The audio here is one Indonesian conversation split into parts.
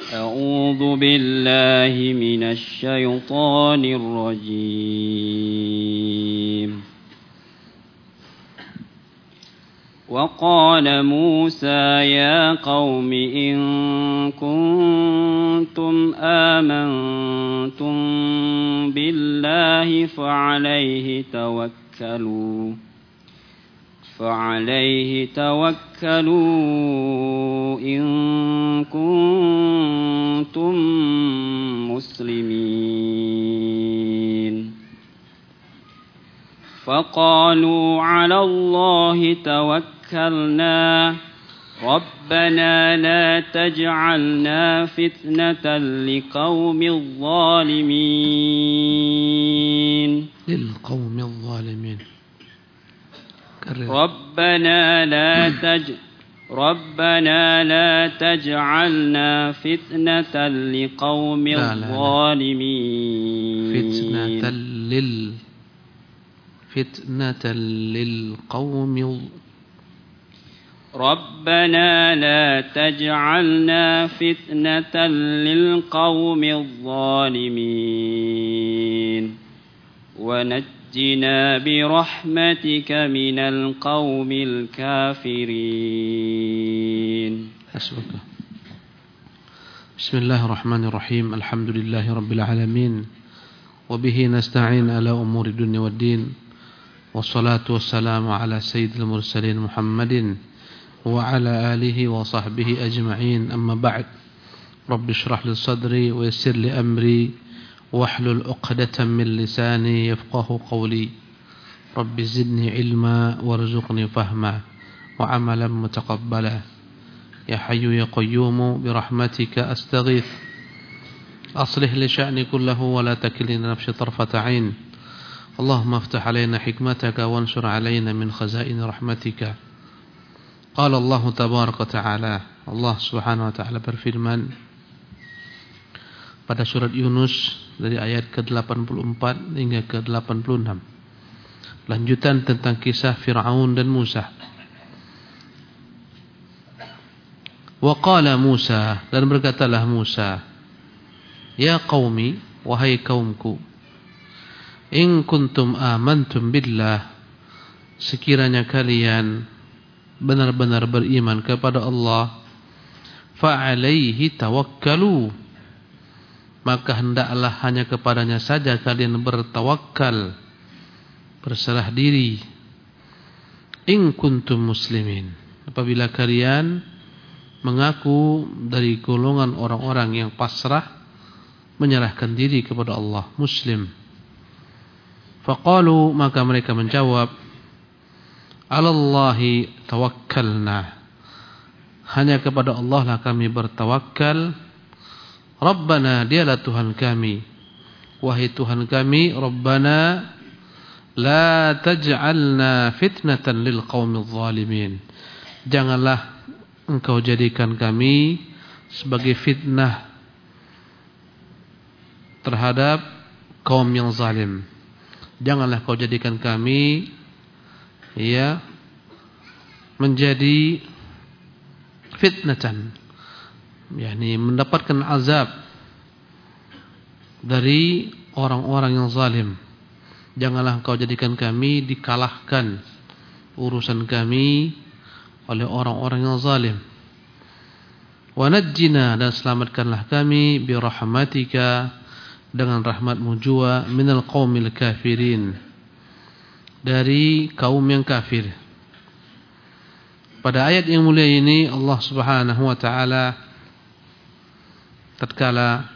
أعوذ بالله من الشيطان الرجيم وقال موسى يا قوم إن كنتم آمنتم بالله فعليه توكلوا إن كنتم مسلمين فقالوا على الله توكلنا ربنا لا تجعلنا فتنة للقوم الظالمين ربنا لا تجعلنا فتنة للقوم الظالمين ربنا لا تجعلنا فتنة للقوم الظالمين ونجنا برحمتك من القوم الكافرين. بسم الله الرحمن الرحيم. الحمد لله رب العالمين وبه نستعين على أمور الدنيا والدين والصلاة والسلام على سيد المرسلين محمد وعلى آله وصحبه أجمعين. أما بعد، رب اشرح لي صدري ويسر لي أمري واحلل عقدة من لساني يفقه قولي رب زدني علما وارزقني فهما وعملا متقبلا يا حي يا قيوم برحمتك أستغيث أصلح لي شأني كله ولا تكلني نفسي طرفة عين اللهم افتح علينا حكمتك وانشر علينا من خزائن رحمتك. قال الله تبارك وتعالى, Allah subhanahu wa ta'ala berfirman pada surat Yunus dari ayat ke-84 hingga ke-86, lanjutan tentang kisah Fir'aun dan Musa. Wa qala Musa, dan berkatalah Musa, ya qaumi, wahai kaumku, in kuntum amantum billah, sekiranya kalian benar-benar beriman kepada Allah, fa'alaihi tawakkalu, maka hendaklah hanya kepadanya saja kalian bertawakal, berserah diri. In kuntum muslimin, apabila kalian mengaku dari golongan orang-orang yang pasrah, menyerahkan diri kepada Allah, muslim. Faqalu, maka mereka menjawab, alallahi tawakkalna, hanya kepada Allah lah kami bertawakal. Rabbana, dialah Tuhan kami, wahai Tuhan kami, Rabbana la taj'alna fitnatan lil qaumil zalimin, janganlah engkau jadikan kami sebagai fitnah terhadap kaum yang zalim. Janganlah kau jadikan kami menjadi fitnatan, yakni mendapatkan azab dari orang-orang yang zalim. Janganlah engkau jadikan kami dikalahkan urusan kami oleh orang-orang yang zalim. Wa najjina, dan selamatkanlah kami bi rahmatika, dengan rahmatmu jua, minal qaumil kafirin, dari kaum yang kafir. Pada ayat yang mulia ini Allah Subhanahu wa taala tatkala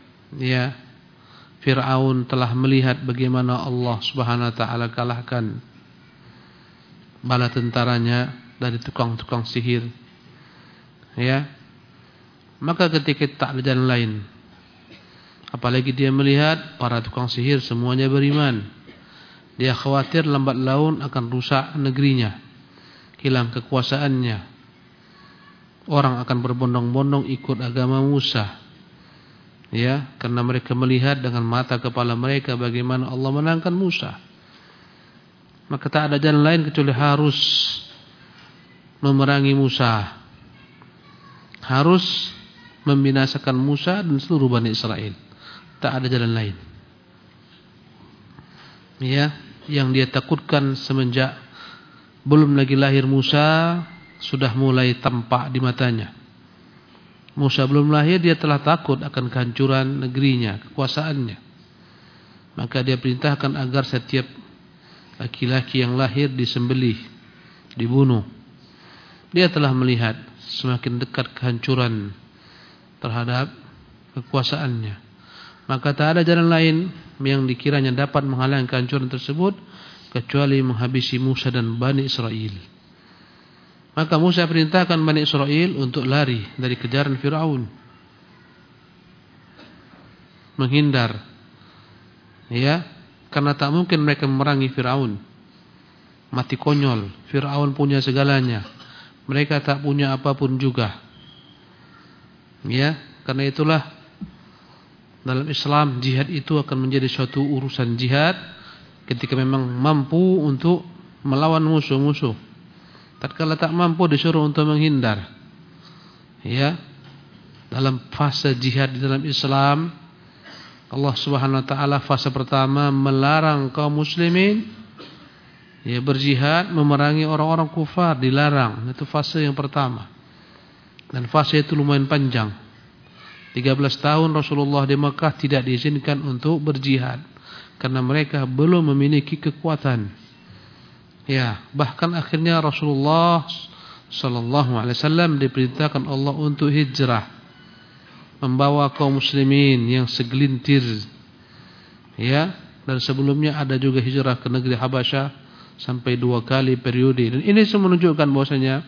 Fir'aun telah melihat bagaimana Allah Subhanahu wa taala kalahkan bala tentaranya dari tukang-tukang sihir, maka ketika tak ada jalan lain, apalagi dia melihat para tukang sihir semuanya beriman, dia khawatir lambat laun akan rusak negerinya, hilang kekuasaannya, orang akan berbondong-bondong ikut agama Musa, karena mereka melihat dengan mata kepala mereka bagaimana Allah menangkan Musa. Maka tak ada jalan lain kecuali harus memerangi Musa, harus membinasakan Musa dan seluruh Bani Israel. Tak ada jalan lain. Ya, yang dia takutkan semenjak belum lagi lahir Musa sudah mulai tampak di matanya. Musa belum lahir dia telah takut akan kehancuran negerinya, kekuasaannya. Maka dia perintahkan agar setiap laki-laki yang lahir disembelih, dibunuh. Dia telah melihat semakin dekat kehancuran terhadap kekuasaannya. Maka tak ada jalan lain yang dikiranya dapat menghalangi kehancuran tersebut kecuali menghabisi Musa dan Bani Israel. Maka Musa perintahkan Bani Israel untuk lari dari kejaran Fir'aun, menghindar, ya, karena tak mungkin mereka memerangi Fir'aun. Mati konyol, Fir'aun punya segalanya, mereka tak punya apapun juga. Ya, karena itulah dalam Islam jihad itu akan menjadi suatu urusan jihad ketika memang mampu untuk melawan musuh-musuh. Tatkala tak mampu disuruh untuk menghindar. Ya, dalam fase jihad di dalam Islam, Allah Subhanahu wa taala fase pertama melarang kaum muslimin ya berjihad memerangi orang-orang kufar, dilarang. Itu fase yang pertama. Dan fase itu lumayan panjang. 13 tahun Rasulullah di Makkah tidak diizinkan untuk berjihad karena mereka belum memiliki kekuatan. Ya, bahkan akhirnya Rasulullah sallallahu alaihi wasallam diperintahkan Allah untuk hijrah, membawa kaum muslimin yang segelintir. Ya, dan sebelumnya ada juga hijrah ke negeri Habasyah sampai 2 kali periode. Dan ini semua menunjukkan bahwasanya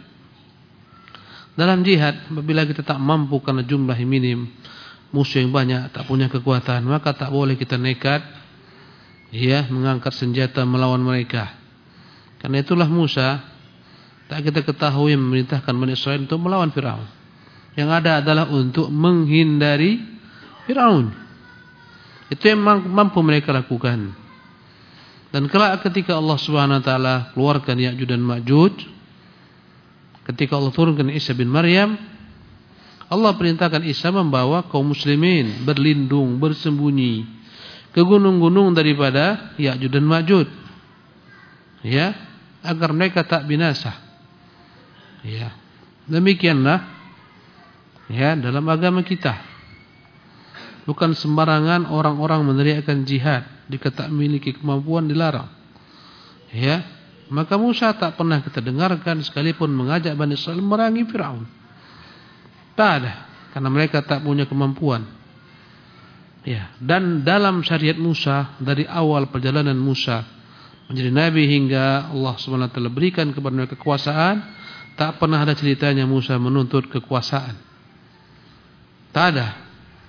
dalam jihad apabila kita tak mampu karena jumlah yang minim, musuh yang banyak, tak punya kekuatan, maka tak boleh kita nekat ya mengangkat senjata melawan mereka. Karena itulah Musa tak kita ketahui memerintahkan Bani Israel untuk melawan Fir'aun. Yang ada adalah untuk menghindari Fir'aun. Itu yang mampu mereka lakukan. Dan kelak ketika Allah Subhanahu wa taala keluarkan Ya'juj dan Ma'juj, ketika Allah turunkan Isa bin Maryam, Allah perintahkan Isa membawa kaum muslimin berlindung, bersembunyi ke gunung-gunung daripada Ya'juj dan Ma'juj. Ya, agar mereka tak binasa. Ya. Demikianlah ya dalam agama kita. Bukan sembarangan orang-orang meneriakkan jihad jika tak memiliki kemampuan dilarang. Ya. Maka Musa tak pernah kita dengarkan sekalipun mengajak Bani Israel memerangi Fir'aun. Tak ada, karena mereka tak punya kemampuan. Ya, dan dalam syariat Musa dari awal perjalanan Musa menjadi nabi hingga Allah Subhanahu wa taala berikan kepada mereka kekuasaan, tak pernah ada ceritanya Musa menuntut kekuasaan. Tak ada.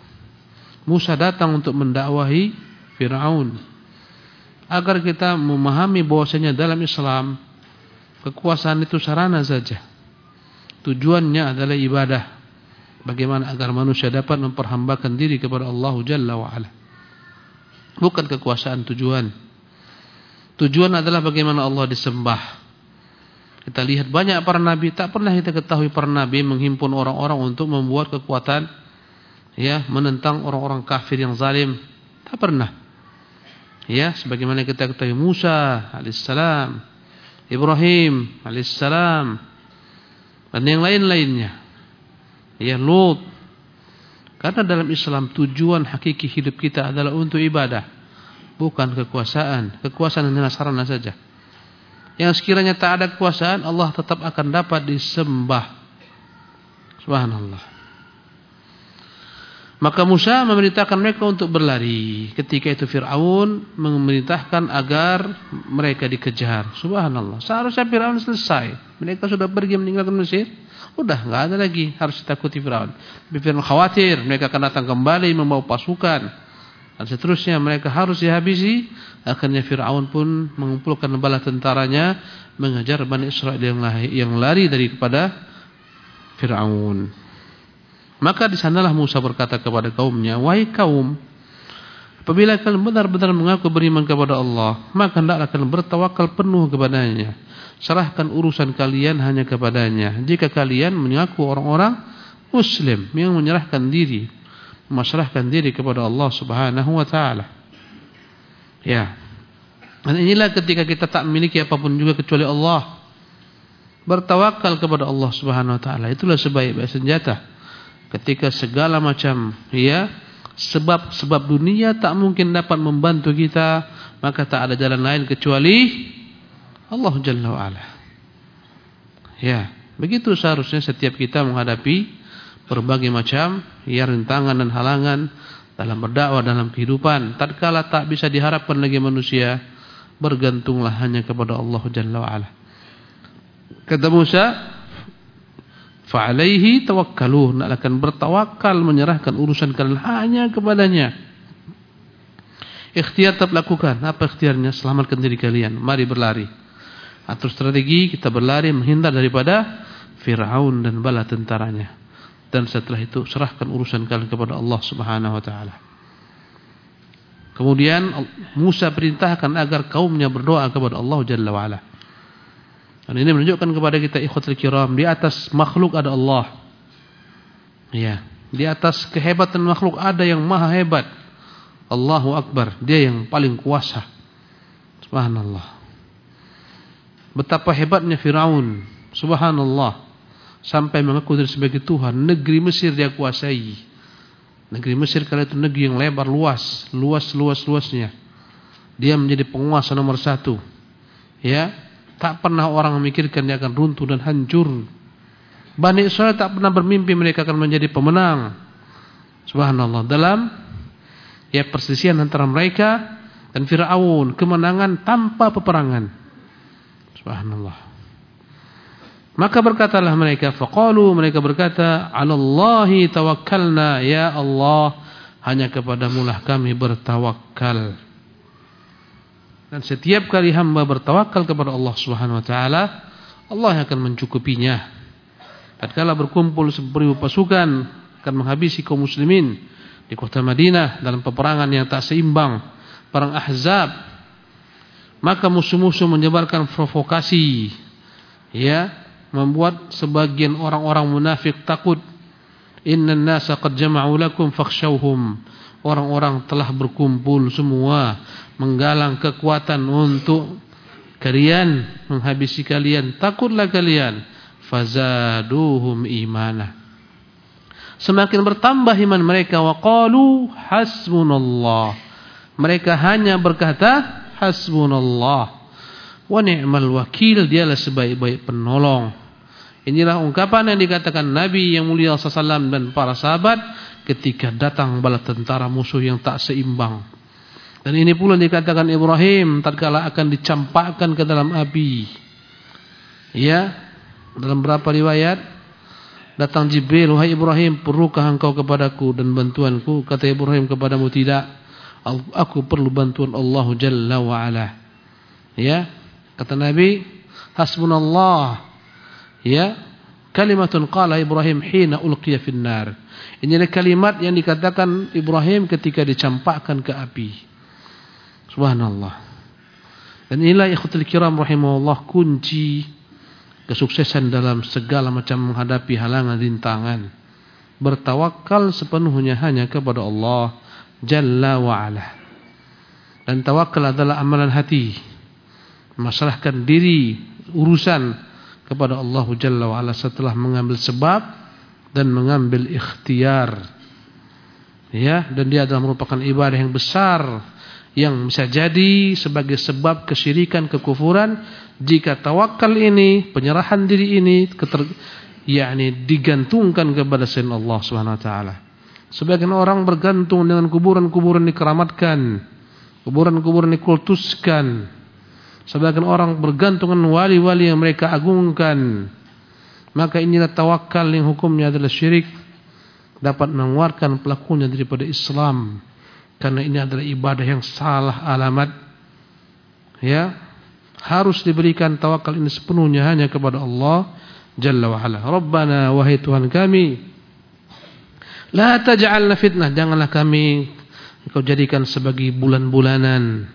Musa datang untuk mendakwahi Fir'aun. Agar kita memahami bahwasanya dalam Islam kekuasaan itu sarana saja. Tujuannya adalah ibadah. Bagaimana agar manusia dapat memperhambakan diri kepada Allah Jalla wa Ala. Bukan kekuasaan tujuan. Tujuan adalah bagaimana Allah disembah. Kita lihat banyak para nabi, tak pernah kita ketahui para nabi menghimpun orang-orang untuk membuat kekuatan ya menentang orang-orang kafir yang zalim. Tak pernah. Ya, sebagaimana kita ketahui Musa alaihissalam, Ibrahim alaihissalam, dan yang lain-lainnya. Ya, Lut. Karena dalam Islam tujuan hakiki hidup kita adalah untuk ibadah. Bukan kekuasaan. Kekuasaan adalah sarana saja. Yang sekiranya tak ada kekuasaan, Allah tetap akan dapat disembah. Subhanallah. Maka Musa memerintahkan mereka untuk berlari. Ketika itu Fir'aun memerintahkan agar mereka dikejar. Subhanallah. Seharusnya Fir'aun selesai. Mereka sudah pergi meninggalkan Mesir. Udah, enggak ada lagi harus ditakuti Fir'aun. Tapi Fir'aun khawatir mereka akan datang kembali membawa pasukan. Dan seterusnya mereka harus dihabisi. Akhirnya Fir'aun pun mengumpulkan bala tentaranya mengejar Bani Israel yang lari daripada Fir'aun. Maka di sanalah Musa berkata kepada kaumnya, wahai kaum, apabila kalian benar-benar mengaku beriman kepada Allah, maka hendaklah kalian bertawakal penuh kepadanya. Serahkan urusan kalian hanya kepadanya. Jika kalian mengaku orang-orang Muslim yang menyerahkan diri, memasrahkan diri kepada Allah Subhanahu wa taala. Ya. Dan inilah ketika kita tak memiliki apapun juga kecuali Allah. Bertawakal kepada Allah Subhanahu wa taala. Itulah sebaik-baik senjata. Ketika segala macam sebab dunia tak mungkin dapat membantu kita, maka tak ada jalan lain kecuali Allah Jalla wa Ala. Ya, begitu seharusnya setiap kita menghadapi berbagai macam rintangan dan halangan dalam berdakwah, dalam kehidupan. Tatkala tak bisa diharapkan lagi manusia, bergantunglah hanya kepada Allah Jalla wa Ala. Kata Musa, fa'alaihi tawakkalu, akan bertawakal, menyerahkan urusan kalian hanya kepadanya. Ikhtiar tetap lakukan. Apa ikhtiarnya? Selamatkan diri kalian. Mari berlari. Atur strategi, kita berlari menghindar daripada Fir'aun dan bala tentaranya. Dan setelah itu serahkan urusan kalian kepada Allah Subhanahu wa taala. Kemudian Musa perintahkan agar kaumnya berdoa kepada Allah Jalla wa Ala. Dan ini menunjukkan kepada kita ikhwatul kiram, di atas makhluk ada Allah. Ya, di atas kehebatan makhluk ada yang maha hebat. Allahu Akbar, dia yang paling kuasa. Subhanallah. Betapa hebatnya Firaun, subhanallah, sampai mengaku diri sebagai Tuhan. Negeri Mesir dia kuasai. Negeri Mesir kala itu negeri yang lebar, luasnya. Dia menjadi penguasa nomor 1. Ya. Tak pernah orang memikirkan dia akan runtuh dan hancur. Bani Israel tak pernah bermimpi mereka akan menjadi pemenang. Subhanallah. Dalam perselisihan antara mereka dan Fir'aun, kemenangan tanpa peperangan. Subhanallah. Maka berkatalah mereka, faqalu, mereka berkata, 'alallahi tawakkalna, ya Allah, hanya kepadamulah kami bertawakal. Dan setiap kali hamba bertawakal kepada Allah Subhanahu wa taala, Allah akan mencukupinya. Tatkala berkumpul 1000 pasukan akan menghabisi kaum muslimin di kota Madinah dalam peperangan yang tak seimbang, perang Ahzab, maka musuh-musuh menyebarkan provokasi, membuat sebagian orang-orang munafik takut. Innan nasa qad jama'u lakum fakhshawhum. Orang-orang telah berkumpul semua menggalang kekuatan untuk kalian, menghabisi kalian. Takutlah kalian. Fazaduhum imana. Semakin bertambah iman mereka. Wa qalu hasbunallah. Mereka hanya berkata hasbunallah. Wa ni'mal wakil, dialah sebaik-baik penolong. Inilah ungkapan yang dikatakan Nabi yang mulia SAW dan para sahabat ketika datang bala tentara musuh yang tak seimbang. Dan ini pula dikatakan Ibrahim tatkala akan dicampakkan ke dalam api. Dalam berapa riwayat datang Jibril, wahai Ibrahim, perlukah engkau kepadaku dan bantuanku? Kata Ibrahim kepadamu, tidak. Aku perlu bantuan Allah Jalla wa Ala. Kata Nabi, hasbunallah. Kalimatun qala Ibrahim hina ulqiya finnar. Inilah kalimat yang dikatakan Ibrahim ketika dicampakkan ke api. Subhanallah. Dan inilah ikhwatul kiram rahimahullah kunci kesuksesan dalam segala macam menghadapi halangan rintangan. Bertawakal sepenuhnya hanya kepada Allah Jalla wa Ala. Dan tawakal adalah amalan hati. Memasrahkan diri urusan kepada Allah Jalla wa Ala setelah mengambil sebab dan mengambil ikhtiar. Dan dia adalah merupakan ibadah yang besar yang bisa jadi sebagai sebab kesyirikan, kekufuran jika tawakal ini, penyerahan diri ini digantungkan kepada selain Allah Subhanahu wa taala. Sebagian orang bergantung dengan kuburan-kuburan dikeramatkan, kuburan-kuburan dikultuskan. Sebagian orang bergantung dengan wali-wali yang mereka agungkan. Maka inilah tawakal yang hukumnya adalah syirik, dapat mengeluarkan pelakunya daripada Islam. Karena ini adalah ibadah yang salah alamat. Harus diberikan tawakal ini sepenuhnya hanya kepada Allah Jalla wa Ala. Rabbana, wahai Tuhan kami, la taj'alna fitnah, janganlah kami Engkau jadikan sebagai bulan-bulanan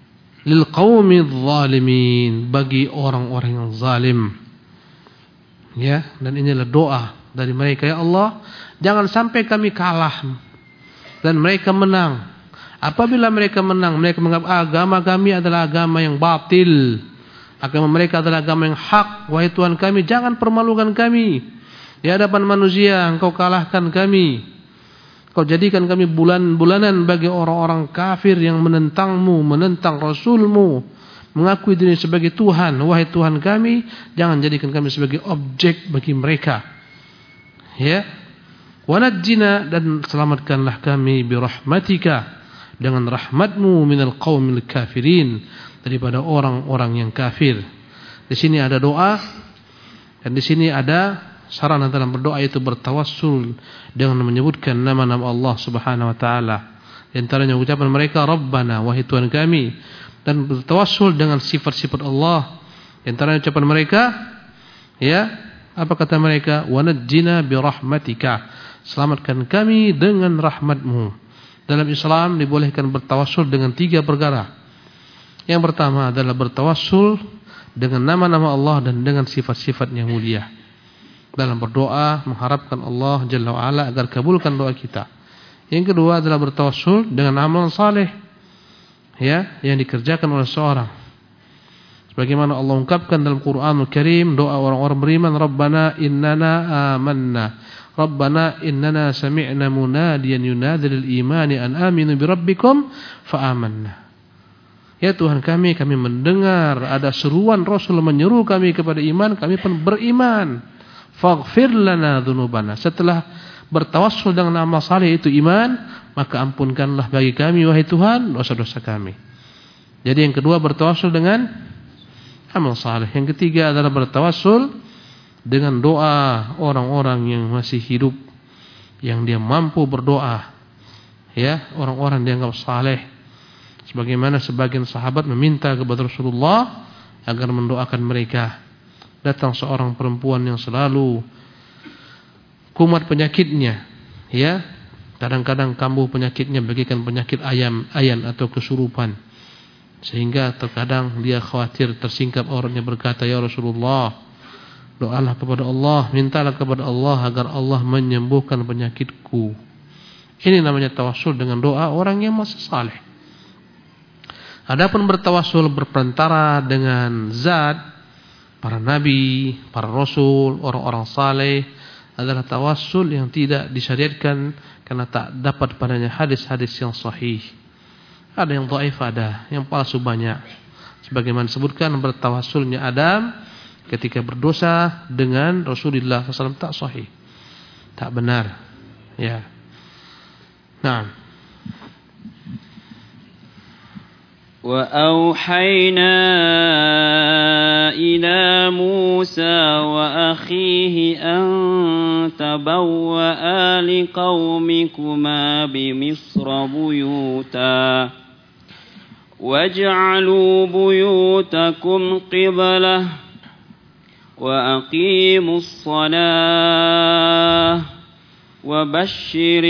lil qaumidz zalimin, bagi orang-orang yang zalim. Ya, dan inilah doa dari mereka, ya Allah, jangan sampai kami kalah dan mereka menang. Apabila mereka menang, mereka menganggap agama kami adalah agama yang batil, agama mereka adalah agama yang hak. Wahai Tuhan kami, jangan permalukan kami di hadapan manusia. Engkau kalahkan kami, Kau jadikan kami bulan-bulanan bagi orang-orang kafir yang menentangmu, menentang Rasulmu, mengakui diri sebagai Tuhan. Wahai Tuhan kami, jangan jadikan kami sebagai objek bagi mereka. Ya, wanajjina, dan selamatkanlah kami birahmatika, dengan rahmatmu, minal qaumil kafirin, daripada orang-orang yang kafir. Di sini ada doa, dan di sini ada sarana dalam berdoa, itu bertawassul dengan menyebutkan nama-nama Allah Subhanahu wa taala. Di antaranya ucapan mereka Rabbana, wahai Tuhan kami, dan bertawassul dengan sifat-sifat Allah. Di antaranya ucapan mereka, ya, apa kata mereka? Wanajjina birahmatika, selamatkan kami dengan rahmatmu. Dalam Islam dibolehkan bertawassul dengan 3 perkara. Yang pertama adalah bertawassul dengan nama-nama Allah dan dengan sifat-sifat yang mulia. Dalam berdoa mengharapkan Allah Jalla wa'ala agar kabulkan doa kita. Yang kedua adalah bertawassul dengan amalan saleh, ya, yang dikerjakan oleh seorang. Sebagaimana Allah ungkapkan dalam Qur'anul Karim, doa orang-orang beriman, Rabbana innana amanna, Rabbana innana sami'na munadiyan yunadi lil imani an aminu birabbikum fa amanna. Ya Tuhan kami mendengar ada seruan Rasul menyeru kami kepada iman, kami pun beriman. Faghfir lana dzunubana. Setelah bertawassul dengan amal saleh itu iman, maka ampunkanlah bagi kami wahai Tuhan dosa-dosa kami. Jadi yang kedua bertawassul dengan amal saleh. Yang ketiga adalah bertawassul dengan doa orang-orang yang masih hidup, yang dia mampu berdoa, ya, orang-orang dianggap saleh. Sebagaimana sebagian sahabat meminta kepada Rasulullah agar mendoakan mereka. Datang seorang perempuan yang selalu kumat penyakitnya, ya, kadang-kadang kambuh penyakitnya bagaikan penyakit ayan atau kesurupan, sehingga terkadang dia khawatir tersingkap orangnya, berkata, ya Rasulullah, doalah kepada Allah, mintalah kepada Allah agar Allah menyembuhkan penyakitku. Ini namanya tawassul dengan doa orang yang masih saleh. Adapun bertawassul berperantara dengan zat, para nabi, para rasul, orang-orang saleh, adalah tawassul yang tidak disyariatkan karena tak dapat padanya hadis-hadis yang sahih. Ada yang dhaif, ada yang palsu banyak. Sebagaimana disebutkan bertawassulnya Adam ketika berdosa dengan Rasulullah SAW tak sahih, tak benar. Ya. Nah. وأوحينا إلى موسى وأخيه أن تبوأ لقومكما بمصر بيوتا واجعلوا بيوتكم قبلة وأقيموا الصلاة وبشر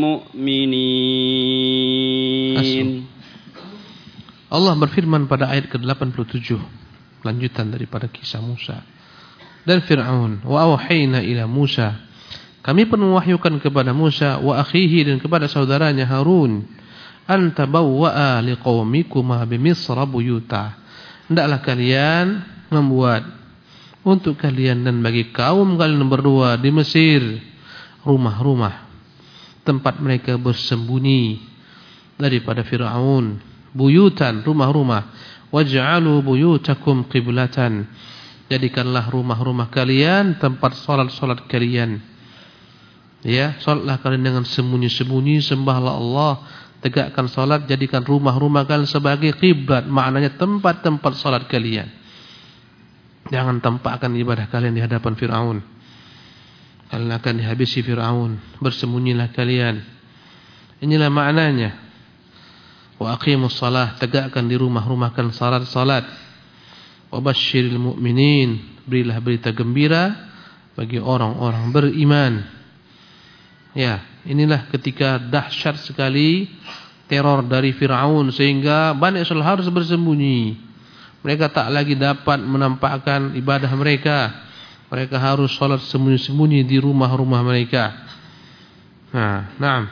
المؤمنين. Allah berfirman pada ayat ke-87, lanjutan daripada kisah Musa dan Fir'aun. Wa awhayna ila Musa, kami pun mewahyukan kepada Musa, wa akhihi, dan kepada saudaranya Harun, an tabawwa'a liqaumikuma bimisra buyuta, hendaklah kalian membuat untuk kalian dan bagi kaum kalian berdua di Mesir rumah-rumah tempat mereka bersembunyi daripada Fir'aun. Buyutan, rumah-rumah. Waj'alu buyutakum qiblatan, jadikanlah rumah-rumah kalian tempat salat-salat kalian. Ya, salatlah kalian dengan sembunyi-sembunyi, sembahlah Allah, tegakkan salat, jadikan rumah-rumah kalian sebagai qiblat, maknanya tempat-tempat salat kalian. Jangan tampakkan ibadah kalian di hadapan Fir'aun. Kalian akan dihabisi Fir'aun. Bersembunyilah kalian. Inilah maknanya. Wa aqimus salah, tegakkan di rumah-rumah kalian salat. Wa basyiril mu'minin, berilah berita gembira bagi orang-orang beriman. Ya, inilah ketika dahsyat sekali teror dari Fir'aun sehingga Bani Israil harus bersembunyi. Mereka tak lagi dapat menampakkan ibadah mereka. Mereka harus sholat sembunyi-sembunyi di rumah-rumah mereka. Naam.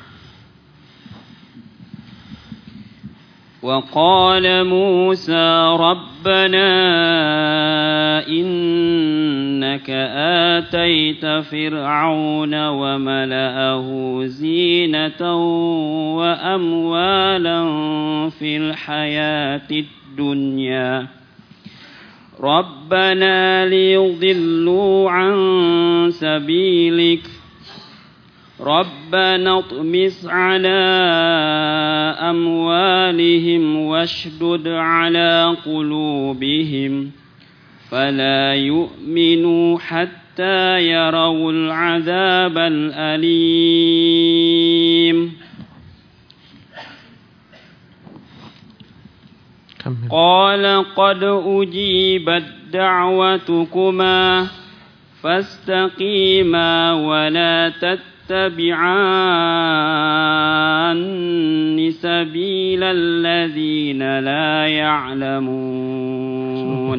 وقال موسى ربنا إنك آتيت فرعون وملأه زينة وأموالا في الحياة الدنيا ربنا ليضلوا عن سبيلك ربنا اطمس على أموالهم واشدد على قلوبهم فلا يؤمنوا حتى يروا العذاب الأليم قال قد أجيبت دعوتكما فاستقيما ولا تتبعان سبيل الذين لا يعلمون.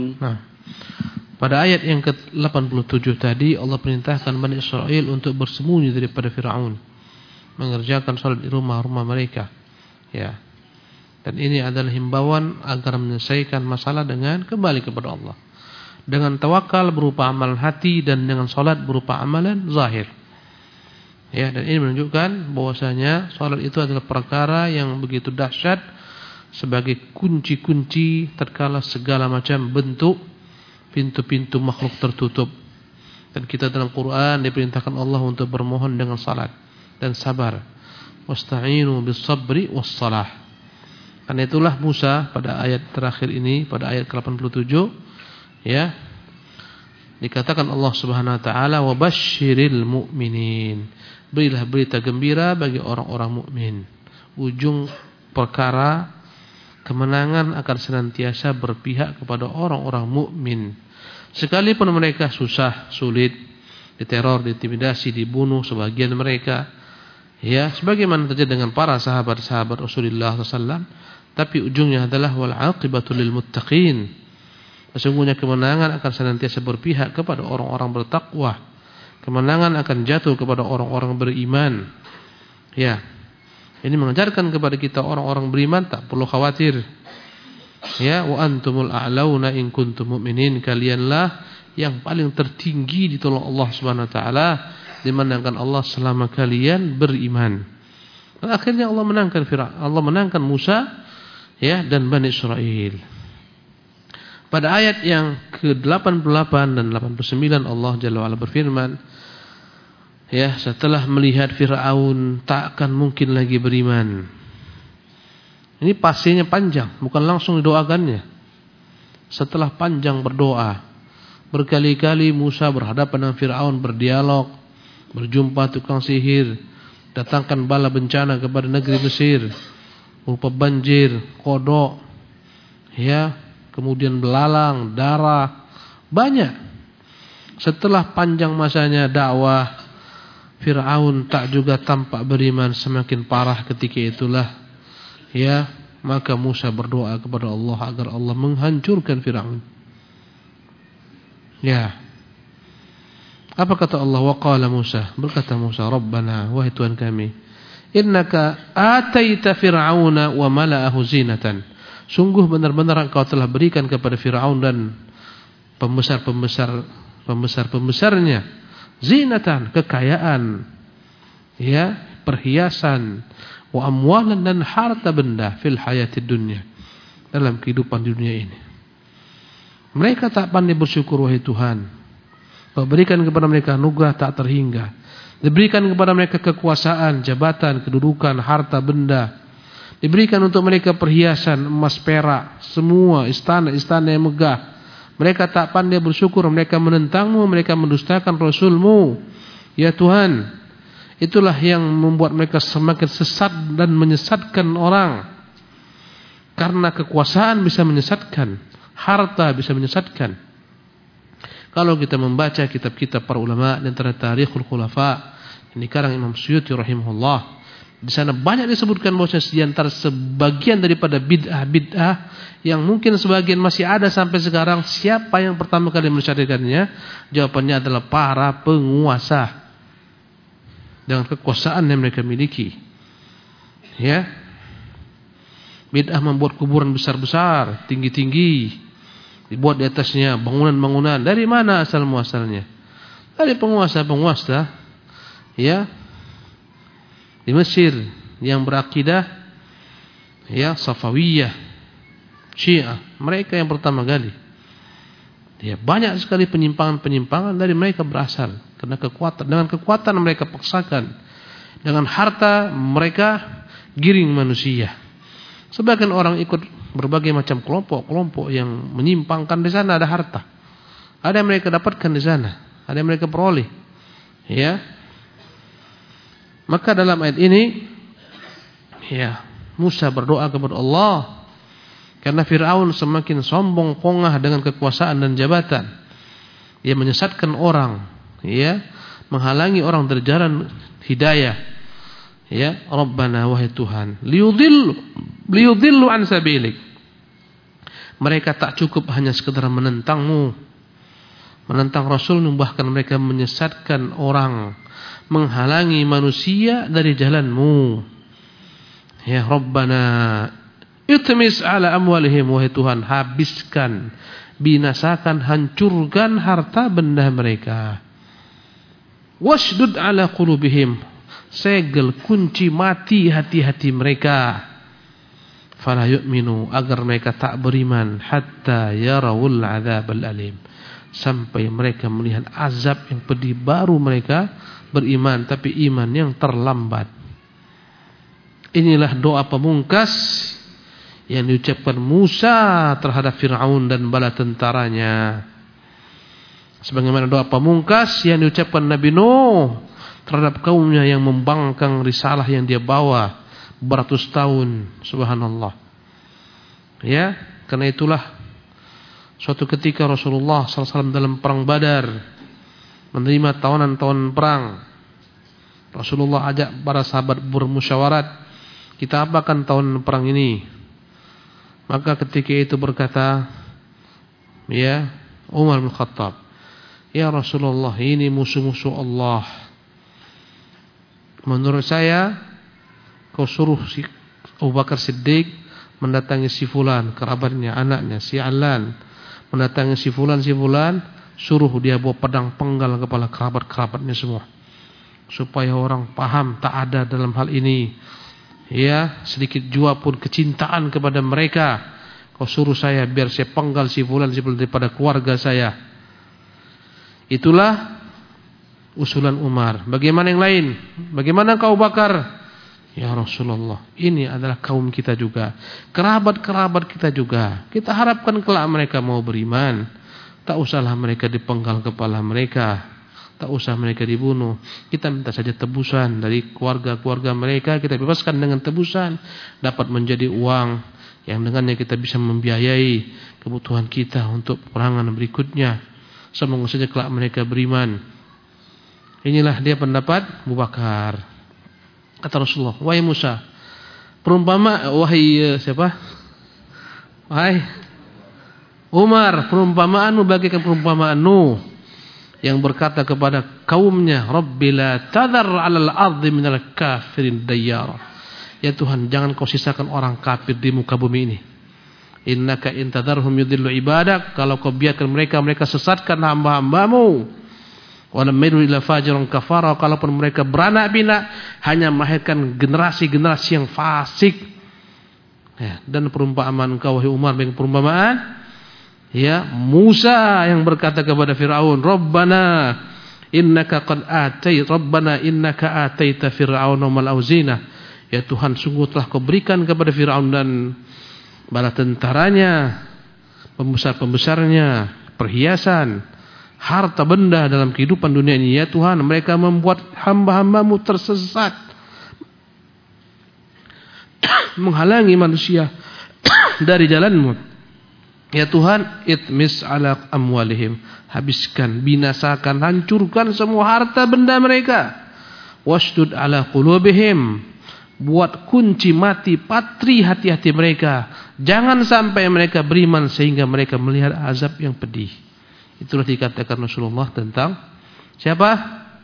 Pada ayat yang ke-87 tadi Allah perintahkan Bani Israel untuk bersembunyi daripada Fir'aun, mengerjakan salat di rumah-rumah mereka. Ya. Dan ini adalah himbauan agar menyelesaikan masalah dengan kembali kepada Allah. Dengan tawakal berupa amalan hati dan dengan salat berupa amalan zahir. Ya, dan ini menunjukkan bahwasanya salat itu adalah perkara yang begitu dahsyat sebagai kunci-kunci tatkala segala macam bentuk pintu-pintu makhluk tertutup. Dan kita dalam Quran diperintahkan Allah untuk bermohon dengan salat dan sabar. Wasta'inu bis-sabri was-salah. Karena itulah Musa pada ayat terakhir ini, pada ayat ke-87, ya, dikatakan Allah Subhanahu wa taala wa basyiril mu'minin. Berilah berita gembira bagi orang-orang mukmin. Ujung perkara kemenangan akan senantiasa berpihak kepada orang-orang mukmin. Sekalipun mereka susah, sulit, diteror, diintimidasi, dibunuh sebagian mereka, ya, sebagaimana terjadi dengan para sahabat-sahabat Rasulullah SAW, tapi ujungnya adalah wal aqibatu lil muttaqin. Sesungguhnya kemenangan akan senantiasa berpihak kepada orang-orang bertakwa. Kemenangan akan jatuh kepada orang-orang beriman. Ya. Ini mengajarkan kepada kita orang-orang beriman tak perlu khawatir. Ya, wa antumul a'launa in kuntum mu'minin. Kalianlah yang paling tertinggi ditolong Allah Subhanahu wa taala, dimenangkan Allah selama kalian beriman. Dan akhirnya Allah menangkan Fir'aun, Allah menangkan Musa, ya, dan Bani Israel. Pada ayat yang ke-88 dan 89 Allah Jalla wa'ala berfirman, ya, setelah melihat Fir'aun tak akan mungkin lagi beriman. Ini pastinya panjang, bukan langsung didoakannya. Setelah panjang berdoa, berkali-kali Musa berhadapan dengan Fir'aun, berdialog, berjumpa tukang sihir, datangkan bala bencana kepada negeri Mesir, berupa banjir, kodok, ya, kemudian belalang, darah, banyak. Setelah panjang masanya dakwah, Fir'aun tak juga tampak beriman, semakin parah ketika itulah, ya, maka Musa berdoa kepada Allah agar Allah menghancurkan Fir'aun. Ya. Apa kata Allah? Wa qala Musa, berkata Musa, Rabbana, wahai Tuhan kami, innaka ataita Fir'auna wa mala'ahu zinatan. Sungguh benar-benar engkau telah berikan kepada Fir'aun dan pembesar-pembesarnya zinatan, kekayaan, ya, perhiasan, wa amwalan, dan harta benda fil hayatid dunya, dalam kehidupan di dunia ini. Mereka tak pandai bersyukur, wahai Tuhan. Kau berikan kepada mereka anugerah tak terhingga. Diberikan kepada mereka kekuasaan, jabatan, kedudukan, harta benda. Diberikan untuk mereka perhiasan, emas, perak, semua istana-istana yang megah. Mereka tak pandai bersyukur, mereka menentangmu, mereka mendustakan Rasulmu. Ya Tuhan, itulah yang membuat mereka semakin sesat dan menyesatkan orang. Karena kekuasaan bisa menyesatkan, harta bisa menyesatkan. Kalau kita membaca kitab-kitab para ulama dan Tarikhul Khulafa, ini karang Imam Suyuti rahimahullah, Di sana banyak disebutkan bahwa di antara sebagian daripada bid'ah yang mungkin sebagian masih ada sampai sekarang. Siapa yang pertama kali mensyariatkannya? Jawabannya adalah para penguasa dengan kekuasaan yang mereka miliki. Ya, bid'ah membuat kuburan besar-besar, tinggi-tinggi, dibuat di atasnya bangunan-bangunan. Dari mana asal muasalnya? Dari penguasa-penguasa, ya, di Mesir yang berakidah, ya, Safawiyah, Syiah. Mereka yang pertama kali. Ya, banyak sekali penyimpangan-penyimpangan dari mereka berasal karena dengan kekuatan mereka paksakan, dengan harta mereka giring manusia. Sebagian orang ikut berbagai macam kelompok-kelompok yang menyimpangkan. Di sana ada harta, ada yang mereka dapatkan di sana, ada yang mereka peroleh. Ya, maka dalam ayat ini, ya, Musa berdoa kepada Allah karena Fir'aun semakin sombong pongah dengan kekuasaan dan jabatan. Ia menyesatkan orang, ya, menghalangi orang dari jalan hidayah. Ya, Rabbana, wahai Tuhan, liyudillu an sabilik. Mereka tak cukup hanya sekedar menentangmu, menentang Rasulmu, bahkan mereka menyesatkan orang, menghalangi manusia dari jalanmu. Ya Rabbana, itmis ala amwalihim, wahai Tuhan, habiskan, binasakan, hancurkan harta benda mereka. Washdud ala qulubihim, segel, kunci, mati hati-hati mereka. Fala yu'minu, agar mereka tak beriman, hatta yarawul adzabal alim, sampai mereka melihat azab yang pedih baru mereka beriman, tapi iman yang terlambat. Inilah doa pamungkas yang diucapkan Musa terhadap Fir'aun dan bala tentaranya. Sebagaimana doa pamungkas yang diucapkan Nabi Nuh terhadap kaumnya yang membangkang risalah yang dia bawa beratus tahun. Subhanallah. Ya, karena itulah suatu ketika Rasulullah SAW dalam perang Badar menerima tawanan-tawanan perang. Rasulullah ajak para sahabat bermusyawarat, kita apakan tawanan perang ini? Maka ketika itu berkata, ya, Umar bin Khattab, ya Rasulullah, ini musuh-musuh Allah. Menurut saya, kau suruh si Abu Bakar Siddiq mendatangi si fulan, kerabatnya, anaknya, si Alan, mendatangi si fulan, suruh dia bawa pedang penggal kepala kerabat-kerabatnya semua, supaya orang paham tak ada dalam hal ini, ya, sedikit jua pun kecintaan kepada mereka. Kau suruh saya biar saya penggal si fulan daripada keluarga saya. Itulah usulan Umar. Bagaimana yang lain? Bagaimana kau Bakar? Ya Rasulullah, ini adalah kaum kita juga, kerabat-kerabat kita juga. Kita harapkan kelak mereka mau beriman. Tak usahlah mereka dipenggal kepala mereka, tak usah mereka dibunuh. Kita minta saja tebusan dari keluarga-keluarga mereka. Kita bebaskan dengan tebusan, dapat menjadi uang yang dengannya kita bisa membiayai kebutuhan kita untuk peperangan berikutnya. Semoga saja kelak mereka beriman. Inilah dia pendapat Abu Bakar. Kata Rasulullah, wahai Musa, wahai Umar, perumpamaanmu bagaikan perumpamaan Nuh yang berkata kepada kaumnya, Rabbi la tadhar 'alal ardi minal kafirin dayyara. Ya Tuhan, jangan kau sisakan orang kafir di muka bumi ini. Innaka in tadharhum yudillu ibadak, kalau kau biarkan mereka sesatkan hamba-hambamu. Walam miru ila fajran kafara, kalaupun mereka beranak pinak hanya melahirkan generasi-generasi yang fasik. Ya, dan perumpamaan engkau wahai Umar dengan perumpamaan, ya, Musa yang berkata kepada Fir'aun, Rabbana innaka ataita Fir'auna mal auzina. Ya Tuhan, sungguh telah kau berikan kepada Fir'aun dan bala tentaranya, pembesar-pembesarnya, perhiasan, harta benda dalam kehidupan dunia ini. Ya Tuhan, mereka membuat hamba-hambamu tersesat, menghalangi manusia dari jalanmu. Ya Tuhan, itmis ala amwalihim, habiskan, binasakan, hancurkan semua harta benda mereka. Washdud ala qulubihim, buat kunci mati patri hati-hati mereka. Jangan sampai mereka beriman sehingga mereka melihat azab yang pedih. Itulah dikatakan Rasulullah tentang siapa?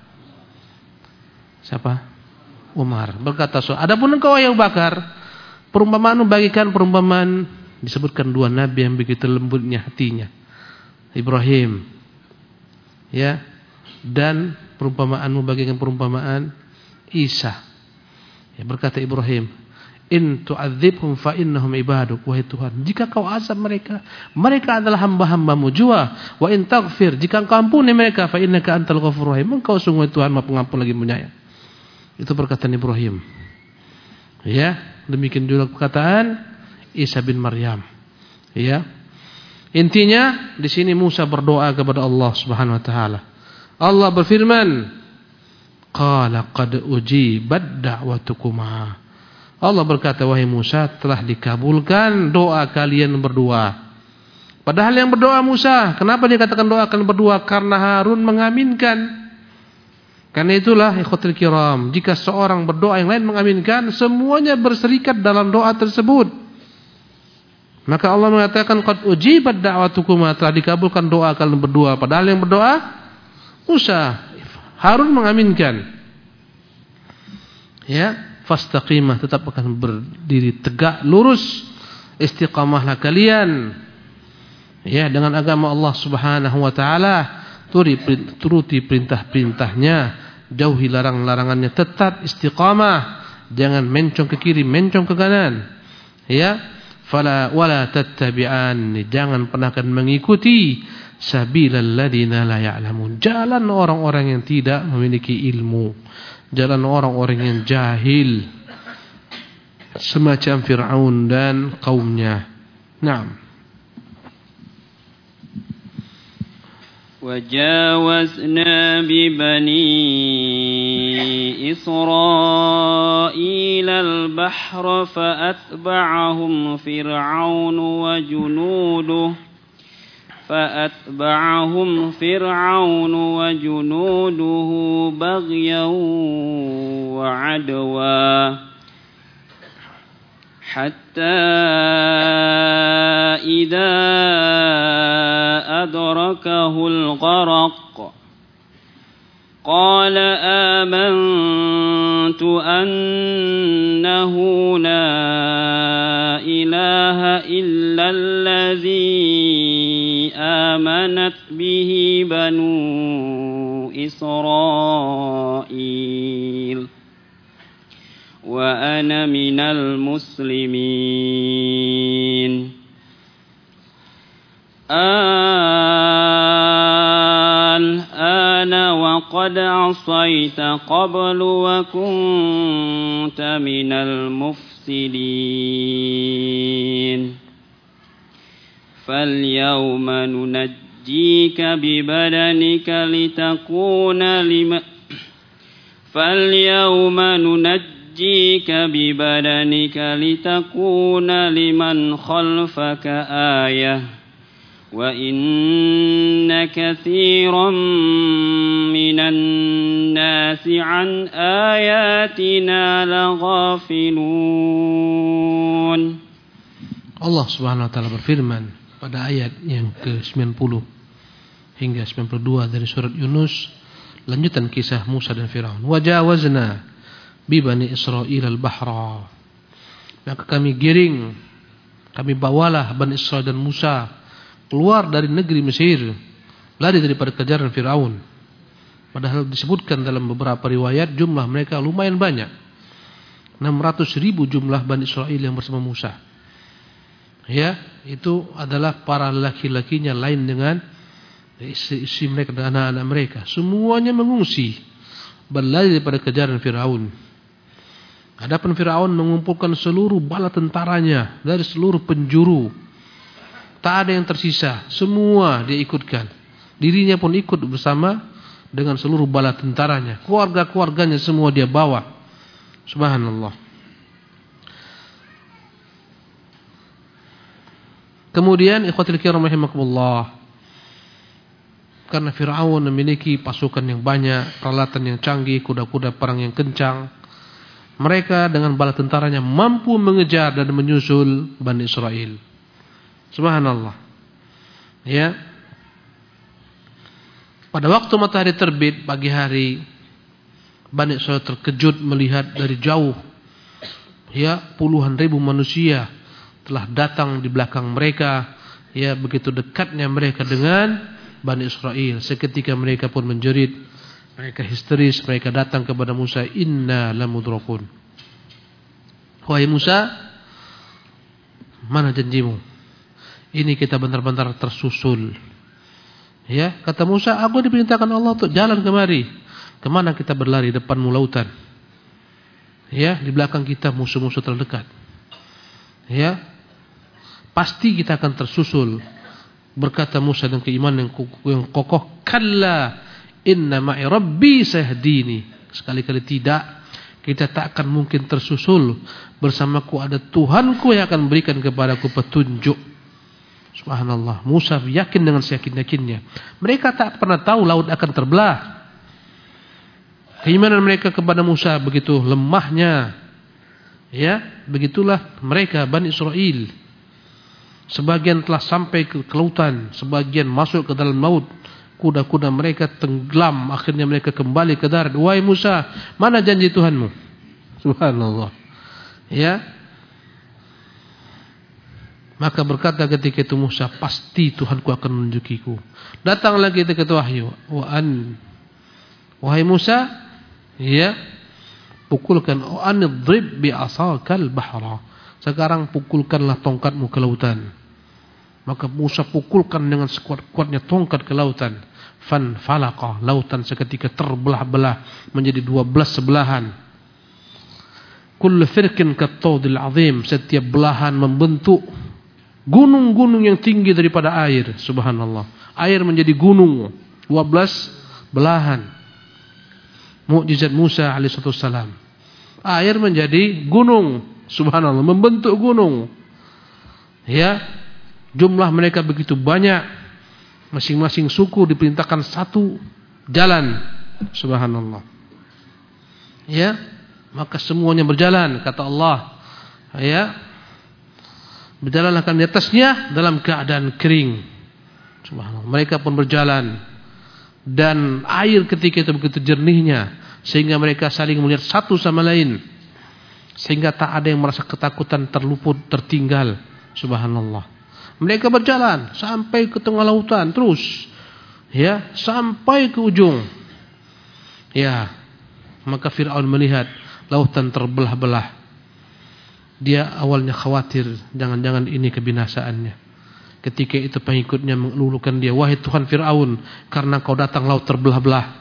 Umar. Berkata, adapun engkau wahai Abu Bakar, perumpamaan bagikan perumpamaan, disebutkan dua nabi yang begitu lembutnya hatinya, Ibrahim, ya, dan perumpamaanmu bagikan perumpamaan Isa. Ya, berkata Ibrahim, in tu'adzibhum fa innahum ibaduk, wahai Tuhan, jika kau azab mereka, mereka adalah hamba-hambamu jua. Wa in taghfir, jika engkau ampuni mereka, fa innaka antal ghafurur rahim, engkau sungguh Tuhan Maha Pengampun lagi Penyayang. Itu perkataan Ibrahim. Ya, demikian juga perkataan Isa bin Maryam. Ya. Intinya di sini Musa berdoa kepada Allah Subhanahu wa taala. Allah berfirman, qala qad ujibat da'watukuma. Allah berkata, wahai Musa, telah dikabulkan doa kalian berdua. Padahal yang berdoa Musa, kenapa dia katakan doa kalian berdua? Karena Harun mengaminkan. Karena itulah ikhwatul kiram, jika seorang berdoa yang lain mengaminkan, semuanya berserikat dalam doa tersebut. Maka Allah mengatakan qad ujibat da'watukuma, telah dikabulkan doa kalian berdua. Padahal yang berdoa Musa, Harun mengaminkan. Ya, fastaqimah, tetap akan berdiri tegak lurus, istiqamahlah kalian. Ya, dengan agama Allah Subhanahu wa taala, turuti perintah-perintahnya, jauhi larang-larangannya, tetap istiqamah, jangan mencong ke kiri, mencong ke kanan. Ya, fala wala tattabi'an, jangan pernah akan mengikuti sabilal ladzina la ya'lamun, jalan orang-orang yang tidak memiliki ilmu, jalan orang-orang yang jahil, semacam Fir'aun dan kaumnya. Naam. وجاوزنا ببني إسرائيل البحر فأتبعهم فرعون وجنوده بغيا وعدوا حتى إذا أدركه الغرق قال آمنت أنه لا إله إلا الذي آمنت به بنو إسرائيل وأنا من المسلمين الآن وقد عصيت قبل وكنت من المفسدين فاليوم ننجيك ببدنك لتكون لمن خلفك آية وإن كثيرا من الناس عن آياتنا لغافلون. Allah Subhanahu wa taala berfirman pada ayat yang ke-90 hingga 92 dari surat Yunus, lanjutan kisah Musa dan Firaun. Wajawazna bi bani Israil al-bahra, maka kami giring, kami bawalah Bani Israil dan Musa keluar dari negeri Mesir, lari daripada kejaran Firaun. Padahal disebutkan dalam beberapa riwayat jumlah mereka lumayan banyak, 600.000 jumlah Bani Israil yang bersama Musa. Ya, itu adalah para laki-lakinya, lain dengan istri mereka dan anak-anak mereka. Semuanya mengungsi, berlari daripada kejaran Firaun. Adapun Firaun mengumpulkan seluruh bala tentaranya dari seluruh penjuru. Tak ada yang tersisa, semua dia ikutkan. Dirinya pun ikut bersama dengan seluruh bala tentaranya. Keluarga-keluarganya semua dia bawa. Subhanallah. Kemudian ikhwatul kiram rahimakumullah, karena Firaun memiliki pasukan yang banyak, peralatan yang canggih, kuda-kuda perang yang kencang, mereka dengan bala tentaranya mampu mengejar dan menyusul Bani Israel. Subhanallah. Ya. Pada waktu matahari terbit pagi hari, Bani Israel terkejut melihat dari jauh, ya, puluhan ribu manusia telah datang di belakang mereka. Ya, begitu dekatnya mereka dengan Bani Israel. Seketika mereka pun menjerit, mereka histeris, mereka datang kepada Musa, inna lamudrakun. Wahai Musa, mana janjimu? Ini kita benar-benar tersusul. Ya, kata Musa, aku diperintahkan Allah untuk jalan kemari. Kemana kita berlari? Depanmu lautan. Ya, di belakang kita musuh-musuh terdekat. Ya, pasti kita akan tersusul. Berkata Musa dengan keimanan yang kokoh, kalla inna ma'i rabbi sayahdini. Sekali-kali tidak, kita tak akan mungkin tersusul. Bersamaku ada Tuhanku yang akan berikan kepadaku petunjuk. Subhanallah, Musa yakin dengan seyakin-yakinnya. Mereka tak pernah tahu laut akan terbelah. Keimanan mereka kepada Musa begitu lemahnya. Ya, begitulah mereka Bani Israel. Sebagian telah sampai ke lautan, sebagian masuk ke dalam laut. Kuda-kuda mereka tenggelam, akhirnya mereka kembali ke darat. Wahai Musa, mana janji Tuhanmu? Subhanallah. Ya. Maka berkata ketika itu Musa, pasti Tuhanku akan menunjukiku. Datang lagi ketika wahyu, wahai Musa, ya, pukulkan anidrib bi asakal bahra. Sekarang pukulkanlah tongkatmu ke lautan. Maka Musa pukulkan dengan sekuat-kuatnya tongkat ke lautan. Fan falaqa, lautan seketika terbelah-belah menjadi 12 belahan. Kullu firqin kattawdil azim, setiap belahan membentuk gunung-gunung yang tinggi daripada air. Subhanallah. Air menjadi gunung, 12 belahan. Mukjizat Musa alaihissalam. Air menjadi gunung. Subhanallah, membentuk gunung. Ya, jumlah mereka begitu banyak. Masing-masing suku diperintahkan satu jalan. Subhanallah. Ya, maka semuanya berjalan, kata Allah. Ya, berjalan akan di atasnya dalam keadaan kering. Subhanallah. Mereka pun berjalan. Dan air ketika itu begitu jernihnya, sehingga mereka saling melihat satu sama lain. Sehingga tak ada yang merasa ketakutan, terluput, tertinggal. Subhanallah. Mereka berjalan sampai ke tengah lautan terus. Ya, sampai ke ujung. Ya, maka Fir'aun melihat lautan terbelah-belah. Dia awalnya khawatir, jangan-jangan ini kebinasaannya. Ketika itu pengikutnya mengelulukan dia, wahai Tuhan Fir'aun, karena kau datang laut terbelah-belah.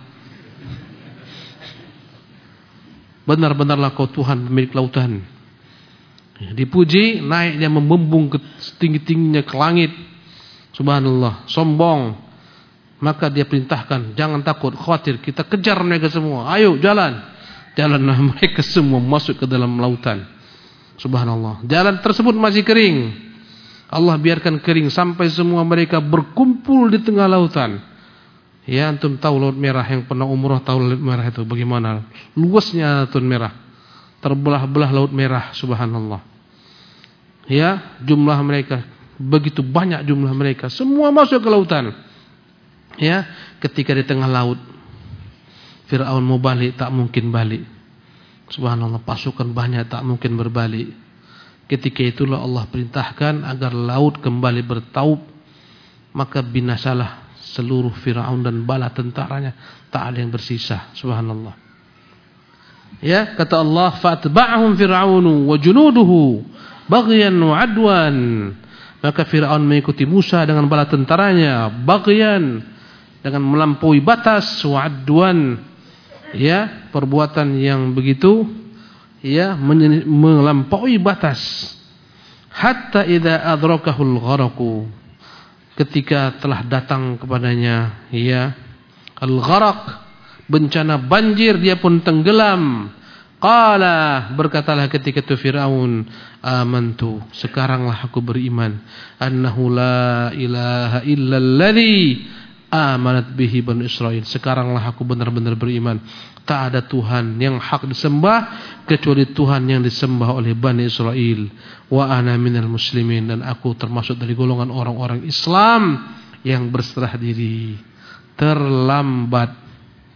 Benar-benarlah kau Tuhan pemilik lautan. Dipuji, naiknya membembung ke setinggi-tingginya ke langit. Subhanallah, sombong. Maka dia perintahkan, jangan takut, khawatir, kita kejar mereka semua. Ayo jalan. Jalanlah mereka semua masuk ke dalam lautan. Subhanallah. Jalan tersebut masih kering. Allah biarkan kering sampai semua mereka berkumpul di tengah lautan. Ya, antum tahu Laut Merah, yang pernah umrah tahu Laut Merah itu bagaimana luasnya Laut Merah. Terbelah-belah Laut Merah, subhanallah. Ya, jumlah mereka begitu banyak, jumlah mereka semua masuk ke lautan. Ya, ketika di tengah laut Fir'aun mau balik, tak mungkin balik. Subhanallah, pasukan banyak, tak mungkin berbalik. Ketika itulah Allah perintahkan agar laut kembali bertaub. Maka binasalah seluruh Fir'aun dan bala tentaranya, tak ada yang bersisa. Subhanallah. Ya, kata Allah, fa'atba'ahum fir'aunu wa junuduhu baghyan wa adwan. Maka Fir'aun mengikuti Musa dengan bala tentaranya, baghyan, dengan melampaui batas, wa adwan, ya, perbuatan yang begitu, ya, melampaui batas. Hatta idza adrakahul gharaqu, ketika telah datang kepadanya, ya, al-gharaq, bencana banjir, dia pun tenggelam. Qala, berkatalah ketika itu Fir'aun, amantu, sekaranglah aku beriman, annahu la ilaha illalladzi amanat bihi Bani Israil. Sekaranglah aku benar-benar beriman, tak ada Tuhan yang hak disembah kecuali Tuhan yang disembah oleh Bani Israel. Wa ana minal muslimin, dan aku termasuk dari golongan orang-orang Islam yang berserah diri. Terlambat.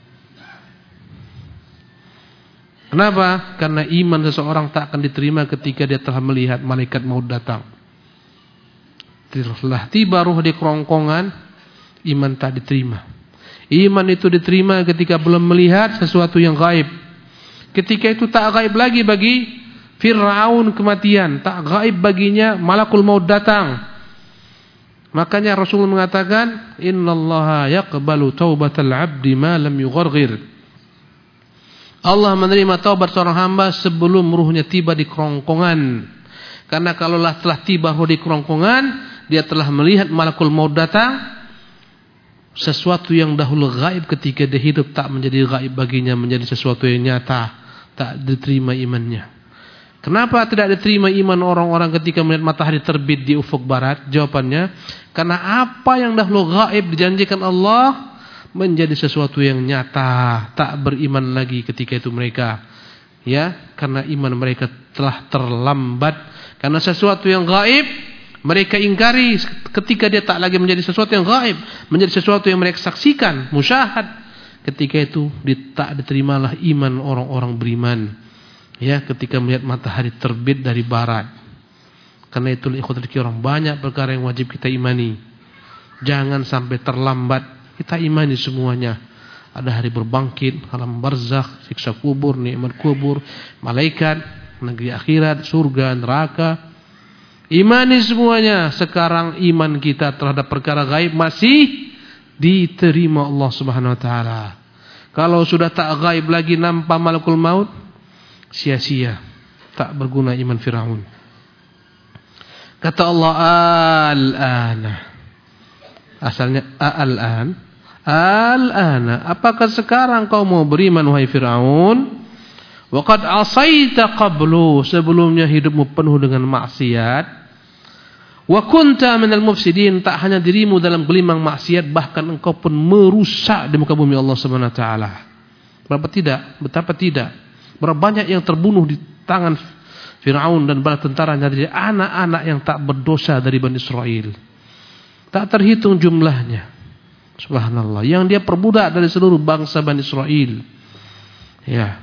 Kenapa? Karena iman seseorang tak akan diterima ketika dia telah melihat malaikat maut datang. Telah tiba ruh di kerongkongan, iman tak diterima. Iman itu diterima ketika belum melihat sesuatu yang gaib. Ketika itu tak gaib lagi bagi Fir'aun kematian, tak gaib baginya malakul maut datang. Makanya Rasul mengatakan, innallaha yaqbalu taubatal 'abdi ma lam yugharghir. Allah menerima taubat seorang hamba sebelum ruhnya tiba di kerongkongan. Karena kalaulah telah tiba ruh di kerongkongan, dia telah melihat malakul maut datang, sesuatu yang dahulu gaib ketika dia hidup tak menjadi gaib baginya, menjadi sesuatu yang nyata, tak diterima imannya. Kenapa tidak diterima iman orang-orang ketika melihat matahari terbit di ufuk barat? Jawabannya, karena apa yang dahulu gaib dijanjikan Allah menjadi sesuatu yang nyata, tak beriman lagi ketika itu mereka. Ya, karena iman mereka telah terlambat. Karena sesuatu yang gaib mereka ingkari ketika dia tak lagi menjadi sesuatu yang gaib, menjadi sesuatu yang mereka saksikan, musyahad. Ketika itu tak diterimalah iman orang-orang beriman. Ya, ketika melihat matahari terbit dari barat. Karena itu ikhwatul kiram, banyak perkara yang wajib kita imani. Jangan sampai terlambat. Kita imani semuanya. Ada hari berbangkit, alam barzakh, siksa kubur, nikmat kubur, malaikat, negeri akhirat, surga, neraka. Imani semuanya. Sekarang iman kita terhadap perkara gaib masih diterima Allah Subhanahu wa taala. Kalau sudah tak gaib lagi nampak malakul maut, sia-sia, tak berguna iman Firaun. Kata Allah, al-ana. Asalnya al-an. Al-ana, apakah sekarang kau mau beriman wahai Firaun? Wa qad asaita qablu, sebelumnya hidupmu penuh dengan maksiat. Wa kunta minal mufsidin, tak hanya dirimu dalam gelimang maksiat, bahkan engkau pun merusak di muka bumi Allah Subhanahu wa taala. Betapa tidak. Berapa banyak yang terbunuh di tangan Firaun dan bala tentaranya, dari anak-anak yang tak berdosa dari Bani Israel. Tak terhitung jumlahnya. Subhanallah, yang dia perbudak dari seluruh bangsa Bani Israel. Ya.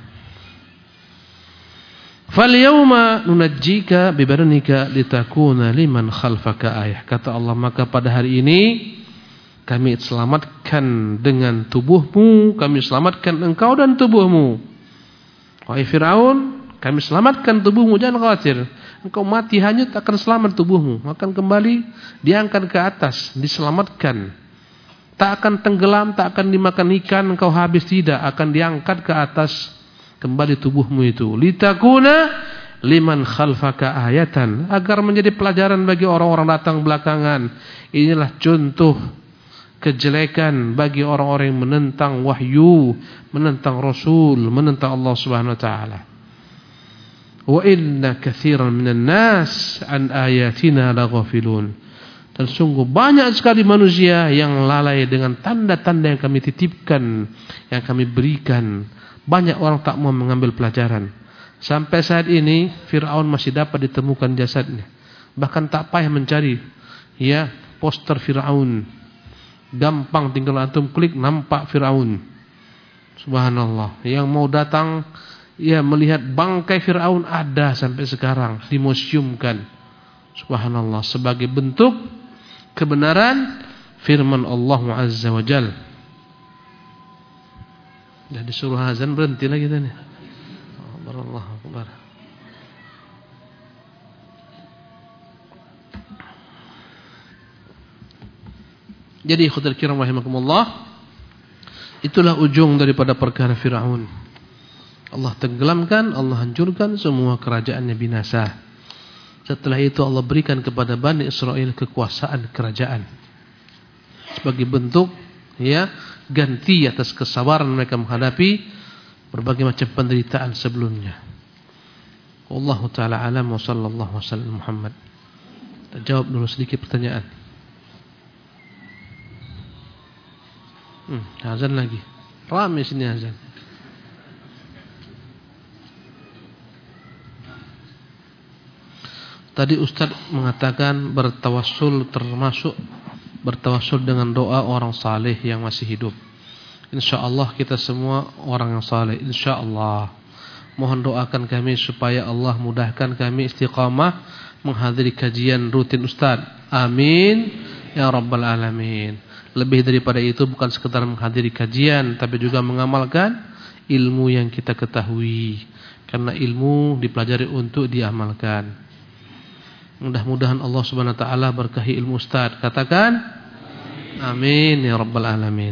Fal yauma nunajjika bi badanika litakuna liman khalfaka ayah. Kata Allah, maka pada hari ini kami selamatkan dengan tubuhmu, kami selamatkan engkau dan tubuhmu. Wahai Firaun, kami selamatkan tubuhmu, jangan khawatir. Engkau mati hanyut akan selamat tubuhmu, akan kembali diangkat ke atas, diselamatkan. Tak akan tenggelam, tak akan dimakan ikan, engkau habis, tidak, akan diangkat ke atas kembali tubuhmu itu. Litakuna liman khalfaka ayatan, agar menjadi pelajaran bagi orang-orang datang belakangan. Inilah contoh kejelekan bagi orang-orang yang menentang wahyu, menentang Rasul, menentang Allah Subhanahu wa taala. Wa inna katsiran minan nas an ayatina laghafilun. Dan sungguh banyak sekali manusia yang lalai dengan tanda-tanda yang kami titipkan, yang kami berikan. Banyak orang tak mau mengambil pelajaran. Sampai saat ini Fir'aun masih dapat ditemukan jasadnya. Bahkan tak payah mencari ya poster Fir'aun. Gampang tinggal antum klik nampak Fir'aun. Subhanallah. Yang mau datang ya melihat bangkai Fir'aun ada sampai sekarang, dimuseumkan. Subhanallah, sebagai bentuk kebenaran firman Allah Azza wa Jalla. Dah disuruh azan, berhenti lagi tadi. Allahu Akbar. Jadi ikhwatul kiram rahimakumullah, itulah ujung daripada perkara Firaun. Allah tenggelamkan, Allah hancurkan, semua kerajaannya binasa. Setelah itu Allah berikan kepada Bani Israel kekuasaan kerajaan sebagai bentuk ya ganti atas kesabaran mereka menghadapi berbagai macam penderitaan sebelumnya. Wallahu taala alam wa sallallahu wasallam Muhammad. Kita jawab dulu sedikit pertanyaan. Azan lagi. Ramai sini azan. Tadi Ustaz mengatakan bertawassul termasuk bertawassul dengan doa orang saleh yang masih hidup. InsyaAllah kita semua orang yang saleh, InsyaAllah. Mohon doakan kami supaya Allah mudahkan kami istiqamah menghadiri kajian rutin Ustaz. Amin ya rabbal alamin. Lebih daripada itu bukan sekedar menghadiri kajian, tapi juga mengamalkan ilmu yang kita ketahui. Karena ilmu dipelajari untuk diamalkan. Mudah-mudahan Allah Subhanahu wa taala berkahi ilmu Ustaz. Katakan amin ya rabbal alamin.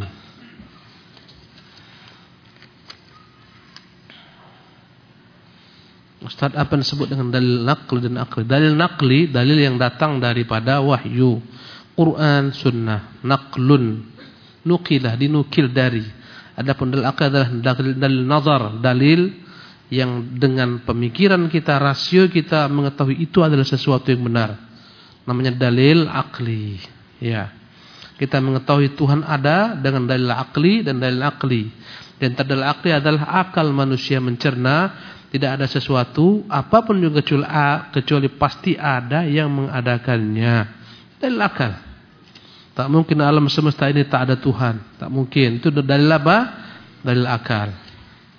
Ustaz, apa yang disebut dengan dalil naqli dan akli? Dalil naqli, dalil yang datang daripada wahyu, Quran, sunnah. Naqlun, nukilah, dinukil dari. Adapun dalil akli adalah dalil nazar, dalil yang dengan pemikiran kita, rasio kita mengetahui itu adalah sesuatu yang benar. Namanya dalil akli. Ya. Kita mengetahui Tuhan ada dengan dalil akli dan dalil akli. Dan dalil akli adalah akal manusia mencerna, tidak ada sesuatu apapun juga kecuali pasti ada yang mengadakannya. Dalil akal. Tak mungkin alam semesta ini tak ada Tuhan. Tak mungkin. Itu dalil apa? Dalil akal.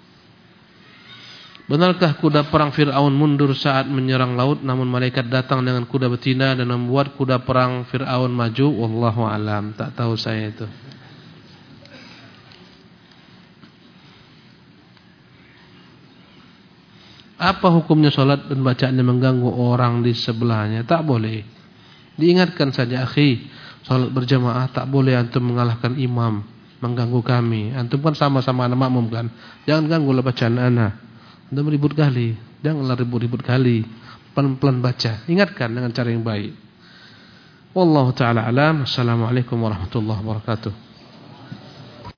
Benarkah kuda perang Fir'aun mundur saat menyerang laut, namun malaikat datang dengan kuda betina dan membuat kuda perang Fir'aun maju? Wallahu alam. Tak tahu saya itu. Apa hukumnya sholat dan bacaannya mengganggu orang di sebelahnya? Tak boleh. Diingatkan saja, akhi, sholat berjamaah tak boleh antum mengalahkan imam, mengganggu kami. Antum kan sama-sama anak makmum kan. Jangan ganggulah bacaan anak. Antum ribut kali. Janganlah ribut-ribut kali. Pelan-pelan baca. Ingatkan dengan cara yang baik. Wallahu ta'ala alam. Assalamualaikum warahmatullahi wabarakatuh.